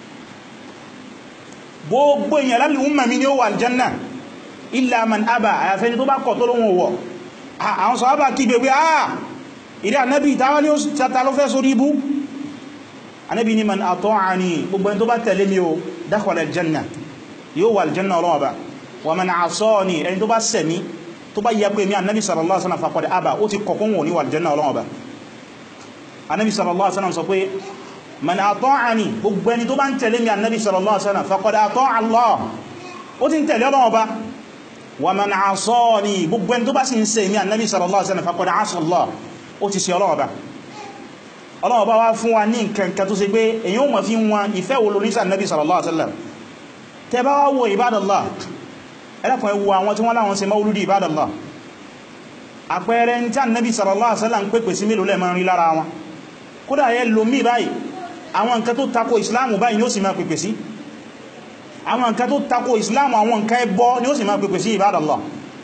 gbogbo èèyàn láti umma mi ni ó wà aljanna illa man aba àyàfẹ́ni tó bá kọ̀ tó lóhun wọ̀. Àwọn sàhábà kí gbogbo ìrẹ́ Ànábì tàwọn ni ó tàtà ló fẹ́ sórí ibú. Ànábì ni man ata'ani gbogbo ẹni tó bá tẹ̀lé mi ó dakhala aljanna yóò wà aljanna Ọlọ́run Ọba wa man asani ẹni tó bá sẹ̀mí tó bá yẹ pé mi Ànábì sallallahu alaihi wasallam faqad aba ó ti kọ̀kún wọn ní wà aljanna Ọlọ́run Ọba. Ànábì sallallahu alaihi wasallam sọ pé man ata'ani gbogbo ẹni tó bá ń tẹ̀lé mi Ànábì sallallahu alaihi wasallam faqad ata'a Allah ó ti ń tẹ̀lé Ọlọ́run Ọba wa man asani gbogbo ẹni tó bá sì ń ṣe mi Ànábì sallallahu alaihi wasallam faqad asa Allah ó ti ṣe Ọlọ́run Ọba. Ọlọ́run Ọba wá fún wa ní nǹkan tó ṣe pé èyàn ó mọ̀ fi wọn ìfẹ́ wo lórí sí Ànábì sallallahu alaihi wasallam. Tẹ́ bá wá wo ibadallah ẹlẹ́kùn ẹwọ àwọn tí wọ́n láwọn ṣe mauludi ibadallah àpẹẹrẹ ní tí Ànábì sallallahu alaihi wasallam ń pèpè sí mélòó lẹ́mọ̀ rí lára wọn. Kódà yẹ lómí báyìí àwọn nǹkan tó tako ìsìláàmù báyìí ni ó sì máa pèpè sí àwọn nǹkan tó tako ìsìláàmù àwọn nǹkan ẹbọ ni ó sì máa pèpè sí ibadallah.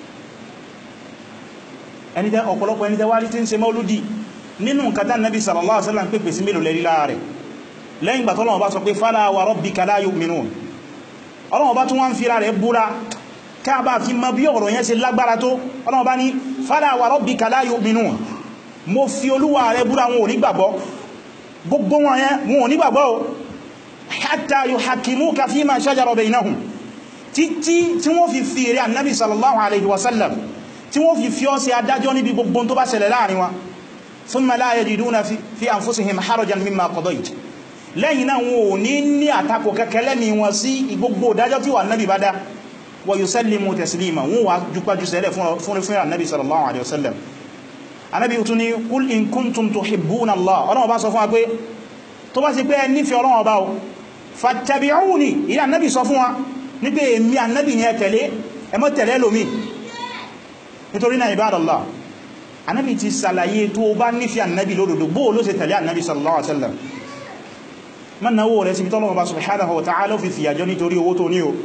Ọ̀pọ̀lọpọ̀ ẹni tẹwàá tí ń ṣe mauludi nínú nǹkan tán Nabi sallallahu alaihi wasallam pèpè sí mélòó lẹ́rí láàrẹ̀ lẹ́yìn gbà tọ́lọ́wọ́ bá sọ pé fala wa rabbika la yu'minun. Ọlọ́wọ́ bá tún wá ń fi rẹ̀ búra káàbà fi mọ bí ọ̀rọ̀ yẹn ṣe lágbára tó. Ọlọ́wọ́ bá ní fala wa rabbika la yu'minun mo fi Olúwa rẹ̀ búra wọn ò ní gbàgbọ́ gbogbo wọn yẹn wọn ò ní gbàgbọ́ hatta yuhakkimuka fima shajara baynahum títí tí wọ́n fi rẹ̀ Annabi sallallahu alaihi wasallam tí wọ́n fi ọ́ sí adájọ́ níbi gbogbo tó bá ṣẹlẹ̀ láàrin wa thumma la yajiduna fi anfusihim harajan mimma qadayt lẹ́yìn náà wọn ò ní àtakò kẹ́kẹ́lẹ́ mi wọn sí gbogbo ìdájọ́ tí wà Annabi bá dá wa yusallimu taslima wọn wà jùpájú sẹ́lẹ̀ fún Annabi sallallahu alaihi wasallam. Ànábì tún ní kul in kuntum tuhibbuna Allah Ọlọ́run bá sọ fún wa pé tó bá sì pé ẹ nífẹ̀ẹ́ Ọlọ́run Ọba o fattabi'uni ìyá Ànábì sọ fún wa ní pé èmi Ànábì ni ẹ tẹ̀lé ẹ má tẹ̀lé lómi. Nítorí náà ibadallah Ànábì ti sàlàyé tó bá nífẹ̀ẹ́ Ànábì lódodo bó ló ṣe tẹ̀lé Ànábì sallallahu alaihi wasallam. má náwó rẹ̀ síbi tọ́lọ́run bá subhanahu wa ta'ala fi fìyàjọ́ nítorí owó tó ní o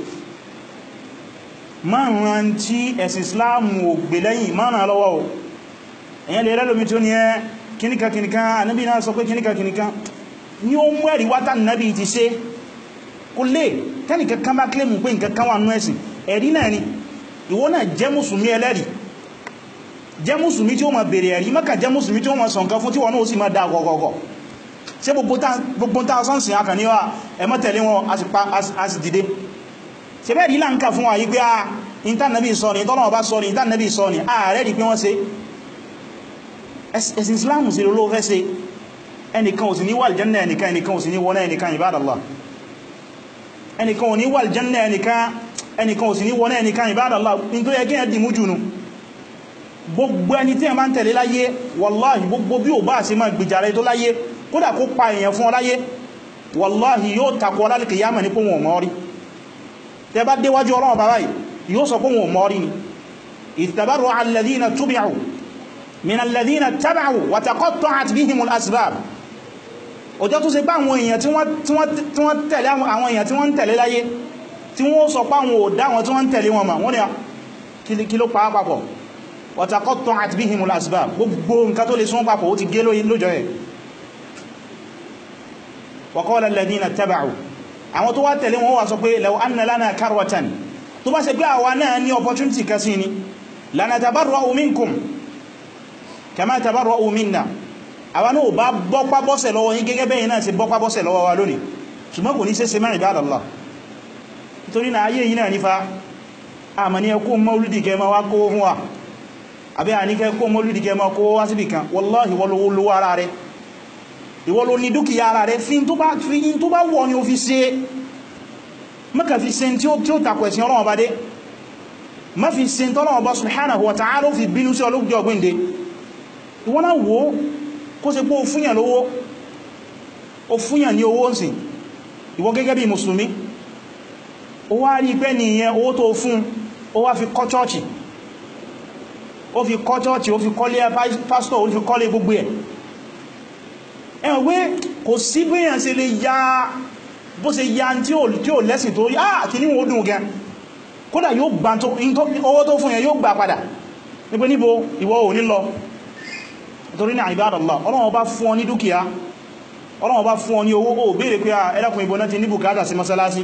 má rán tí ẹ̀sìn Islam ò gbè lẹ́yìn má rán lọ́wọ́ o èyàn lè rẹ́lómi tí ó ní ẹ kíníkà kíníkà Ànábì náà sọ pé kíníkà kíníkà ní ó mú ẹ̀rí wátà Ànábì ti ṣe kò lè tẹ́nìkà kan bá kílèmù pé nǹkan kan wà nú ẹ̀sìn ẹ̀rí náà ni ìwọ náà jẹ́ mùsùlùmí ẹlẹ́rìí jẹ́ mùsùlùmí tí ó ma bèèrè ẹ̀rí mọ́kà jẹ́ mùsùlùmí tí ó ma sọ nǹkan fún tí wọ́n náà ó sì ma dá gọgọgọ ṣe gbogbo tá sọ́nsìn akà ní wá ẹmọ́ tẹ̀lé wọn a sì dìde ṣe bẹ́ẹ̀ rí láǹkà fún wa yí pé a ìntánàbí sọ ní tọ́lọ́wọ́ bá sọ ní ìntánàbí sọ ní ààrẹ rí pé wọ́n ṣe ẹ̀sìn Islam sí ló fẹ́ ṣe ẹnìkan ò sí ní wal janna ẹnìkan ò sí ní wọ́nà ẹnìkan ibadallah ẹnìkan ò ní wal janna ẹnìkan ò sí ní wọ́nà ẹnìkan ibadallah ní tó yẹ kí ẹ dì mú jùnú gbogbo ẹni tí ẹ máa ń tẹ̀lé láyé wallahi gbogbo bí ò bá ṣe máa gbìjà rẹ tó láyé kódà kó pa èèyàn fún ọ láyé wallahi yóò takọ ọlálẹ́kẹ̀ yámà ní pé wọn mọ́ rí tẹ bá déwájú Ọlọ́run bàbá yìí yóò sọ pé wọn mọ́rí ni ittabarra'a alladhina tubi'u min alladhina taba'u wa taqatta'at bihimul asbab. Ọjọ́ tó ṣe pé àwọn èèyàn tí wọ́n tẹ̀lé àwọn èèyàn tí wọ́n tẹ̀lé láyé tí wọ́n sọ pé àwọn ò dá wọn tí wọ́n tẹ̀lé wọn mà wọ́n ni kí ló pa papọ̀ wa taqatta'at bihimul asbab, gbogbo nǹkan tó lè sún papọ̀ ó ti gé lójọ́ ẹ̀. wa qala alladhina taba'u, àwọn tó wá tẹ̀lé wọn wá sọ pé law anna lana karwatan, tó bá ṣe pé àwa náà ní opportunity kasi ni lanatabarra'u minkum kama tabarra'u minna, àwa náà bá bọ́pá bọ́sẹ̀ lọ́wọ́ yín gẹ́gẹ́ bẹ́yìn náà ṣe bọ́pá bọ́sẹ̀ lọ́wọ́ wa lónìí, ṣùgbọ́n kò ní ṣe ṣe mẹ́rin ibadallah. Nítorí náà ayé yìí náà nífa àmà ní ẹkú mọ́lúdì kẹ ma wá kó fún wa, àbí à ní kẹ kó mọ́lúdì kẹ ma kó wá síbì kan, wallahi ìwọ ló lówó ara rẹ̀, ìwọ ló ní dúkìá ara rẹ̀, fi tó bá wọ́ ni ó fi ṣe, mọ́kà fi ṣe tí ó takò ẹ̀sìn Ọlọ́run bá dé, má fi ṣe tọ́lọ́run bá subhanahu wa ta'ala ó fi bínú sí ọlọ́gbẹ́ ọgbẹ́ndé. Ìwọ náà wò kó ṣe pé ó fúnyàn lówó, ó fúnyàn ní owó ǹsìn, ìwọ gẹ́gẹ́ bí mùsùlùmí ó wá rí pé nìyẹn owó tó fún ó wá fi kọ́ chọ́ọ̀chì, ó fi kọ́lé pásítọ̀, ó fi kọ́lé gbogbo ẹ̀. Ẹ̀wọ̀n pé kò sí bíyàn ṣe lè ya bó ṣe ya tí ó lẹ́sìn tó rí kí ní wọ́n dùn gan, kódà yóò gbà owó tó fún yẹn yóò gbà padà nípe níbo ìwọ ò ní lọ. Nítorí ní ibadallah, Ọlọ́run bá fún ọ ní dúkìá, Ọlọ́run bá fún ọ ní owó, ó béèrè pé ẹ dákun ibo náà ti ní bùkátà sí mọ́sálásí,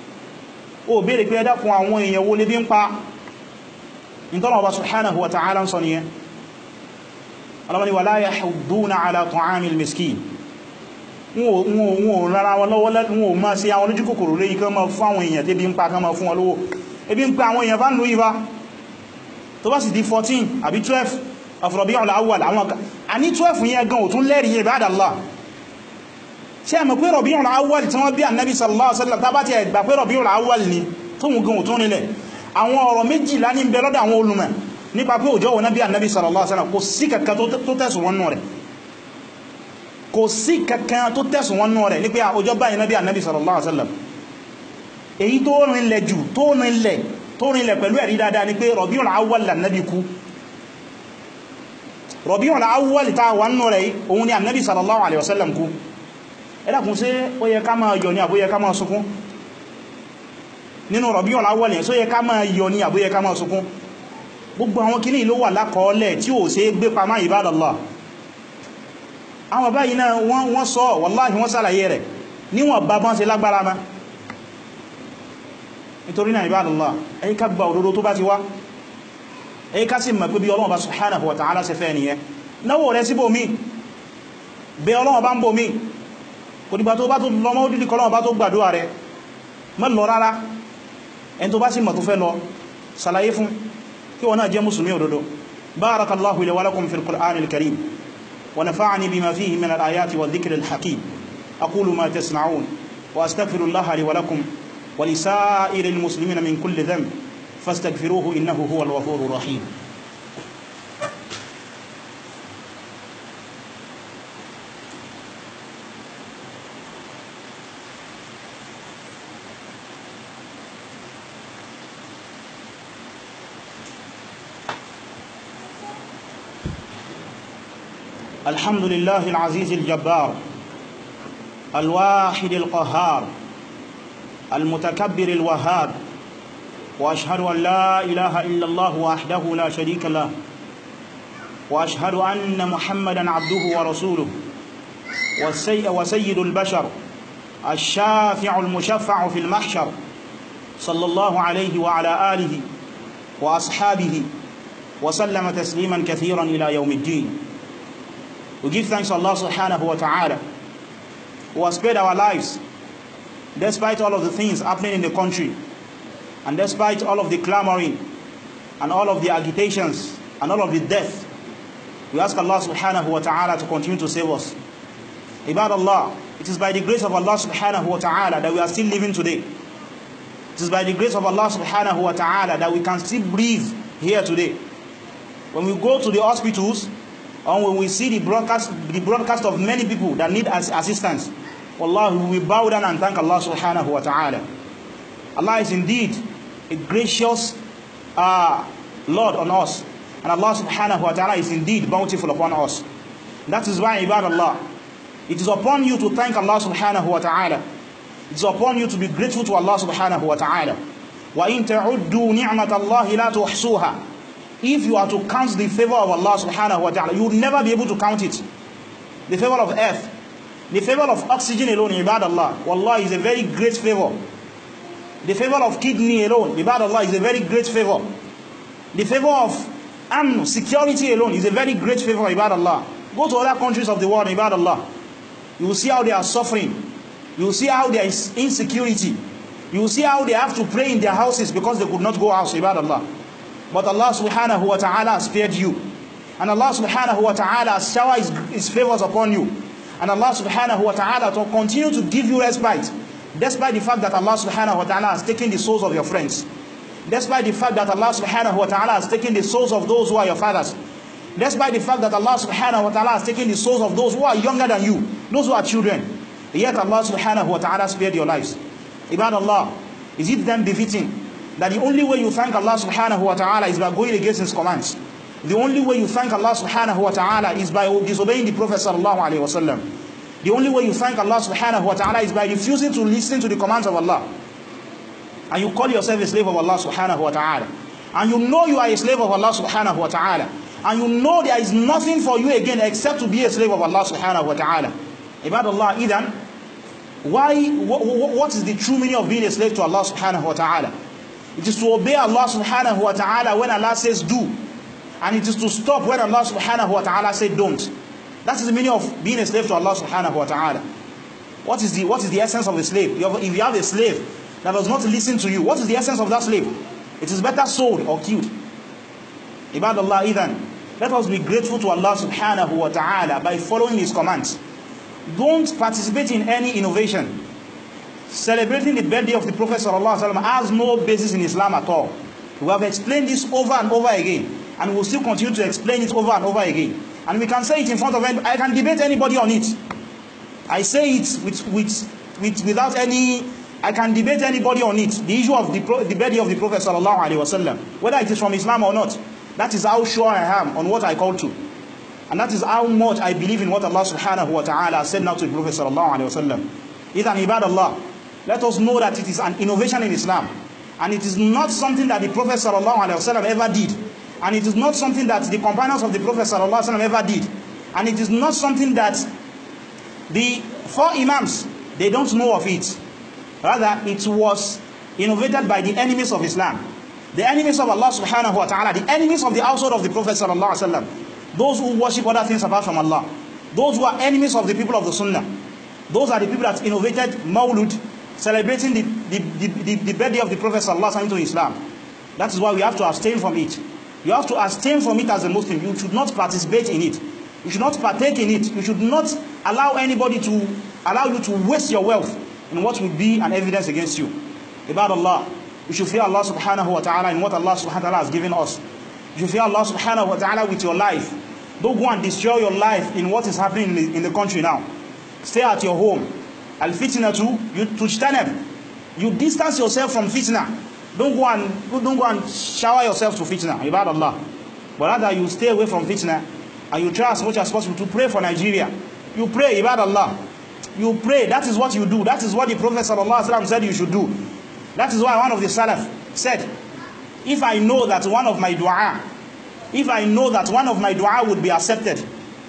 ó béèrè pé ẹ dákun àwọn èèyàn wo lè bí ń pa. Ọlọ́run bá subhanahu wa ta'ala ń sọ nìyẹn. Ọlọ́run ni wala yahudduna ala ta'amil miskin, wọn ò rárá wọn lọ́wọ́, wọn ò máa ṣe àwọn olójú kòkòrò lè yíká máa fún àwọn èèyàn tébí ń pa ká máa fún wọn lówó. Ebi ń pa àwọn èèyàn bá ń lò ìbá tó bá sì di 14 àbí 12 of Rabi'ul Awwal, àwọn àní 12 yẹn gan ò tún lẹ́rìí ibadallah. Ṣé ẹ mọ̀ pé Rabi'ul Awwal tí wọ́n bí Annabi sallallahu alaihi wasallam, tá bá ti ẹgbà pé Rabi'ul Awwal ni tó mú gan ò tún nílẹ̀, àwọn ọ̀rọ̀ méjìlá ní bẹ lọ́dọ̀ àwọn olùmọ̀ nípa pé ọjọ́ wọn bí Annabi sallallahu alaihi wasallam, kò sí kankan tó tẹ̀sùn wọn nù rẹ̀, kò sí kankan tó tẹ̀sùn wọn nù rẹ̀ ní pé ọjọ́ báyìí náà bí Annabi sallallahu alaihi wasallam. Èyí tó rinlẹ̀ jù tó rinlẹ̀ pẹ̀lú ẹ̀rí dáadáa ni pé Rabi'ul Awwal l'Annabi kú. Rabi'ul Awwal ta wà nù rẹ̀ òun ni Annabi sallallahu alaihi wasallam kú. Ẹ dákun ṣé ó yẹ ká máa yọ̀ ní àbó yẹ ká máa sunkún nínú Rabi'ul Awwal yẹn, ṣó yẹ ká máa yọ̀ ní àbó yẹ ká máa sunkún? Gbogbo àwọn kìíní ló wà lákọọ́lẹ̀ tí ó ṣe gbé pamá ibadallah. Àwọn báyìí náà wọ́n sọ wallahi wọ́n sàlàyé rẹ̀ níwọ̀n bá bọ́n ṣe lágbára ma. Nítorí náà ibadallah, ẹ̀yí ká gba òdodo tó bá ti wá, ẹ̀yí ká sì mọ̀ pé bí Ọlọ́run bá subhanahu wa ta'ala ṣe fẹ́ nìyẹn. Náwó rẹ̀ síbò mí, bẹ Ọlọ́run bá ń bò mí, kò dìgbà tó bá tó lọ mọ́ dídí kọlọ́run bá tó gbàdúrà rẹ̀, mọ́ lọ rárá. Ẹni tó bá sì mọ̀ tó fẹ́ lọ sàlàyé fún kí wọ́n náà jẹ́ musulmi òdodo. Barakallahu li wa lakum fil Qur'anil Karim wa nafa'ani bima fihi min al-ayati wa dhikril hakim. Aqulu ma tasma'un wa astaghfirullaha li wa lakum wa li sa'iril muslimina min kulli dhanb fastaghfiruhu innahu huwal ghafurur rahim. الحمد لله العزيز الجبار الواحد القهار المتكبر الوهاب، وأشهد أن لا إله إلا الله وحده لا شريك له، وأشهد أن محمدا عبده ورسوله وسيد البشر الشافع المشفع في المحشر، صلى الله عليه وعلى آله وأصحابه وسلم تسليما كثيرا إلى يوم الدين. We give thanks to Allah subhanahu wa ta'ala who has spared our lives despite all of the things happening in the country, and despite all of the clamoring and all of the agitations and all of the death. We ask Allah subhanahu wa ta'ala to continue to save us. Ibadallah, it is by the grace of Allah subhanahu wa ta'ala that we are still living today. It is by the grace of Allah subhanahu wa ta'ala that we can still breathe here today. When we go to the hospitals, and when we see the broadcast of many people that need assistance, wallahi, we bow down and thank Allah subhanahu wa ta'ala. Allah is indeed a gracious Lord on us. And Allah subhanahu wa ta'ala is indeed bountiful upon us. That is why, ibadallah, it is upon you to thank Allah subhanahu wa ta'ala. It is upon you to be grateful to Allah subhanahu wa ta'ala. وَإِن تَعُدُّوا نِعْمَةَ اللَّهِ لَا تُحْصُوهَا. If you are to count the favor of Allah subhanahu wa ta'ala, you will never be able to count it. The favor of earth, the favor of oxygen alone, ibadallah, wallah, is a very great favor. The favor of kidney alone, ibadallah, is a very great favor. The favor of security alone is a very great favor, ibadallah. Go to other countries of the world, ibadallah. You will see how they are suffering. You will see how there is insecurity. You will see how they have to pray in their houses because they could not go out, ibadallah. But Allah subhanahu wa ta'ala has spared you. And Allah subhanahu wa ta'ala has showered his favors upon you. And Allah subhanahu wa ta'ala will continue to give you respite, despite the fact that Allah subhanahu wa ta'ala has taken the souls of your friends. Despite the fact that Allah subhanahu wa ta'ala has taken the souls of those who are your fathers. Despite the fact that Allah subhanahu wa ta'ala has taken the souls of those who are younger than you, those who are children. Yet Allah subhanahu wa ta'ala spared your lives. Ibadallah, is it then befitting that the only way you thank Allah subhanahu wa ta'ala is by going against his commands? The only way you thank Allah subhanahu wa ta'ala is by disobeying the Prophet sallallahu alaihi wasallam. The only way you thank Allah subhanahu wa ta'ala is by refusing to listen to the commands of Allah. And you call yourself a slave of Allah subhanahu wa ta'ala. And you know you are a slave of Allah subhanahu wa ta'ala. And you know there is nothing for you again except to be a slave of Allah subhanahu wa ta'ala. Ibadallah, idan, what is the true meaning of being a slave to Allah subhanahu wa ta'ala? It is to obey Allah subhanahu wa ta'ala when Allah says do. And it is to stop when Allah subhanahu wa ta'ala says don't. That is the meaning of being a slave to Allah subhanahu wa ta'ala. What is the essence of a slave? If you have a slave that does not listen to you, what is the essence of that slave? It is better sold or killed. Ibadallah, idhan, let us be grateful to Allah subhanahu wa ta'ala by following his commands. Don't participate in any innovation. Celebrating the birthday of the Prophet sallallahu alaihi wasallam has no basis in Islam at all. We have explained this over and over again, and we will still continue to explain it over and over again. And we can say it in front of anybody. I can debate anybody on it. I say it without any. I can debate anybody on it. The issue of the birthday of the Prophet sallallahu alaihi wasallam, whether it is from Islam or not. That is how sure I am on what I call to. And that is how much I believe in what Allah subhanahu wa ta'ala said now to the Prophet sallallahu alaihi wasallam. Idhan ibadallah, let us know that it is an innovation in Islam. And it is not something that the Prophet sallallahu alaihi wasallam ever did. And it is not something that the companions of the Prophet sallallahu alaihi wasallam ever did. And it is not something that the four imams, they don't know of it. Rather, it was innovated by the enemies of Islam. The enemies of Allah subhanahu wa ta'ala, the enemies of the household of the Prophet sallallahu alaihi wasallam. Those who worship other things apart from Allah. Those who are enemies of the people of the Sunnah. Those are the people that innovated Mawlud, celebrating the birthday of the Prophet sallallahu alaihi wasallam into Islam. That is why we have to abstain from it. You have to abstain from it as a Muslim. You should not participate in it. You should not partake in it. You should not allow anybody to allow you to waste your wealth in what will be an evidence against you. Ibad Allah, you should fear Allah subhanahu wa ta'ala in what Allah subhanahu wa ta'ala has given us. You should fear Allah subhanahu wa ta'ala with your life. Don't go and destroy your life in what is happening in the country now. Stay at your home. Al-fitnatu tujtanab. You distance yourself from fitna. Don't go and shower yourself to fitna, ibad Allah. But rather you stay away from fitna and you try as much as possible to pray for Nigeria. You pray, ibad Allah. You pray. That is what you do. That is what the Prophet sallallahu alaihi wasallam said you should do. That is why one of the Salaf said, if I know that one of my dua would be accepted,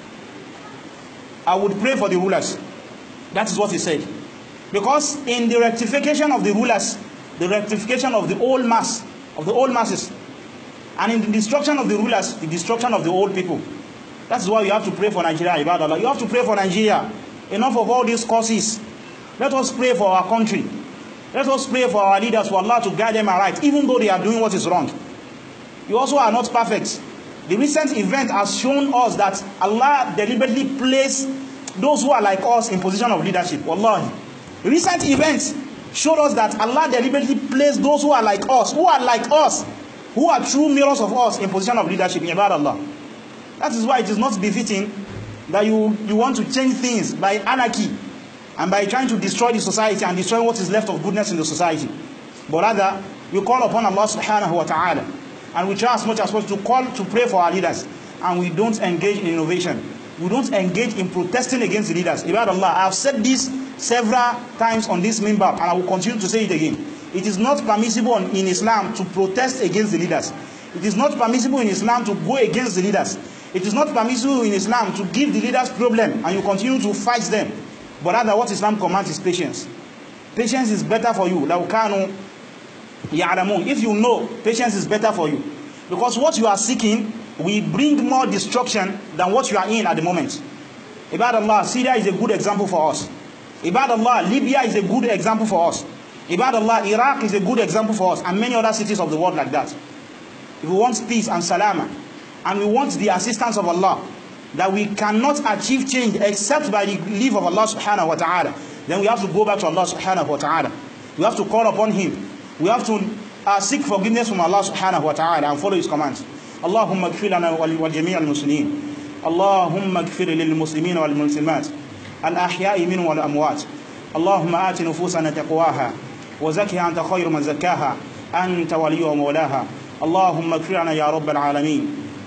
I would pray for the rulers. That is what he said. Because in the rectification of the rulers, the rectification of the old masses, and in the destruction of the rulers, the destruction of the old people. That is why you have to pray for Nigeria, ibad Allah. You have to pray for Nigeria. Enough of all these causes. Let us pray for our country. Let us pray for our leaders, for Allah to guide them aright, even though they are doing what is wrong. You also are not perfect. The recent event has shown us that Allah deliberately placed those who are like us in position of leadership. Wallahi. The recent event showed us that Allah deliberately placed those who are like us, who are true mirrors of us in position of leadership. Ibad Allah. That is why it is not befitting that you want to change things by anarchy and by trying to destroy the society and destroy what is left of goodness in the society. But rather, you call upon Allah subhanahu wa ta'ala And we try as much as possible to call to pray for our leaders. And we don't engage in innovation. We don't engage in protesting against the leaders. Ibad Allah, I have said this several times on this minbar, and I will continue to say it again. It is not permissible in Islam to protest against the leaders. It is not permissible in Islam to go against the leaders. It is not permissible in Islam to give the leaders problem and you continue to fight them. But rather what Islam commands is patience. Patience is better for you. لَوْ كَانُوا يَعْلَمُونَ. If you know, patience is better for you. Because what you are seeking will bring more destruction than what you are in at the moment. Ibad Allah, Syria is a good example for us. Ibad Allah, Libya is a good example for us. Ibad Allah, Iraq is a good example for us, and many other cities of the world like that. If we want peace and salama, and we want the assistance of Allah, that we cannot achieve change except by the leave of Allah subhanahu wa ta'ala, then we have to go back to Allah subhanahu wa ta'ala. We have to call upon Him. We have to seek forgiveness from Allah subhanahu wa ta'ala and follow His commands. اللهم اغفر لنا ولجميع المسلمين اللهم اغفر للمسلمين والمسلمات الأحياء منهم والأموات اللهم آت نفوسنا تقواها وزكها أنت خير من زكاها أنت ولي ومولاها اللهم اغفر لنا يا رب العالمين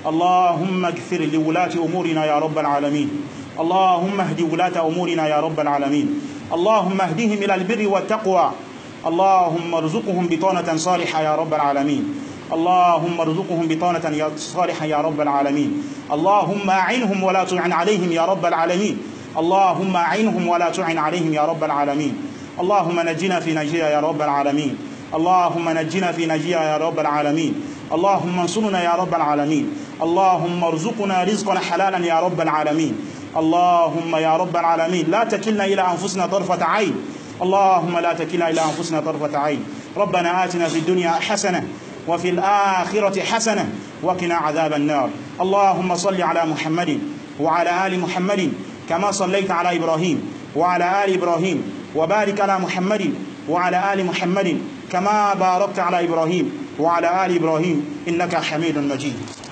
اللهم اغفر لولاة أمورنا يا رب العالمين اللهم اهد ولاة أمورنا يا رب العالمين اللهم اهدهم إلى البر والتقوى اللهم ارزقهم بطانة صالحة يا رب العالمين اللهم ارزقهم بطانة صالحة يا رب العالمين اللهم أعنهم ولا تعن عليهم يا رب العالمين اللهم أعنهم ولا تعن عليهم يا رب العالمين اللهم نجنا في نجيا يا رب العالمين اللهم نجنا في نجيا يا رب العالمين اللهم انصرنا يا رب العالمين اللهم ارزقنا رزقا حلالا يا رب العالمين اللهم يا رب العالمين لا تكلنا إلى أنفسنا طرفة عين اللهم لا تكلنا إلى أنفسنا طرفة عين ربنا آتنا في الدنيا حسنة وفي الآخرة حسنة وقنا عذاب النار اللهم صل على محمد وعلى آل محمد كما صليت على إبراهيم وعلى آل إبراهيم وبارك على محمد وعلى آل محمد كما باركت على إبراهيم وعلى آل إبراهيم إنك حميد مجيد.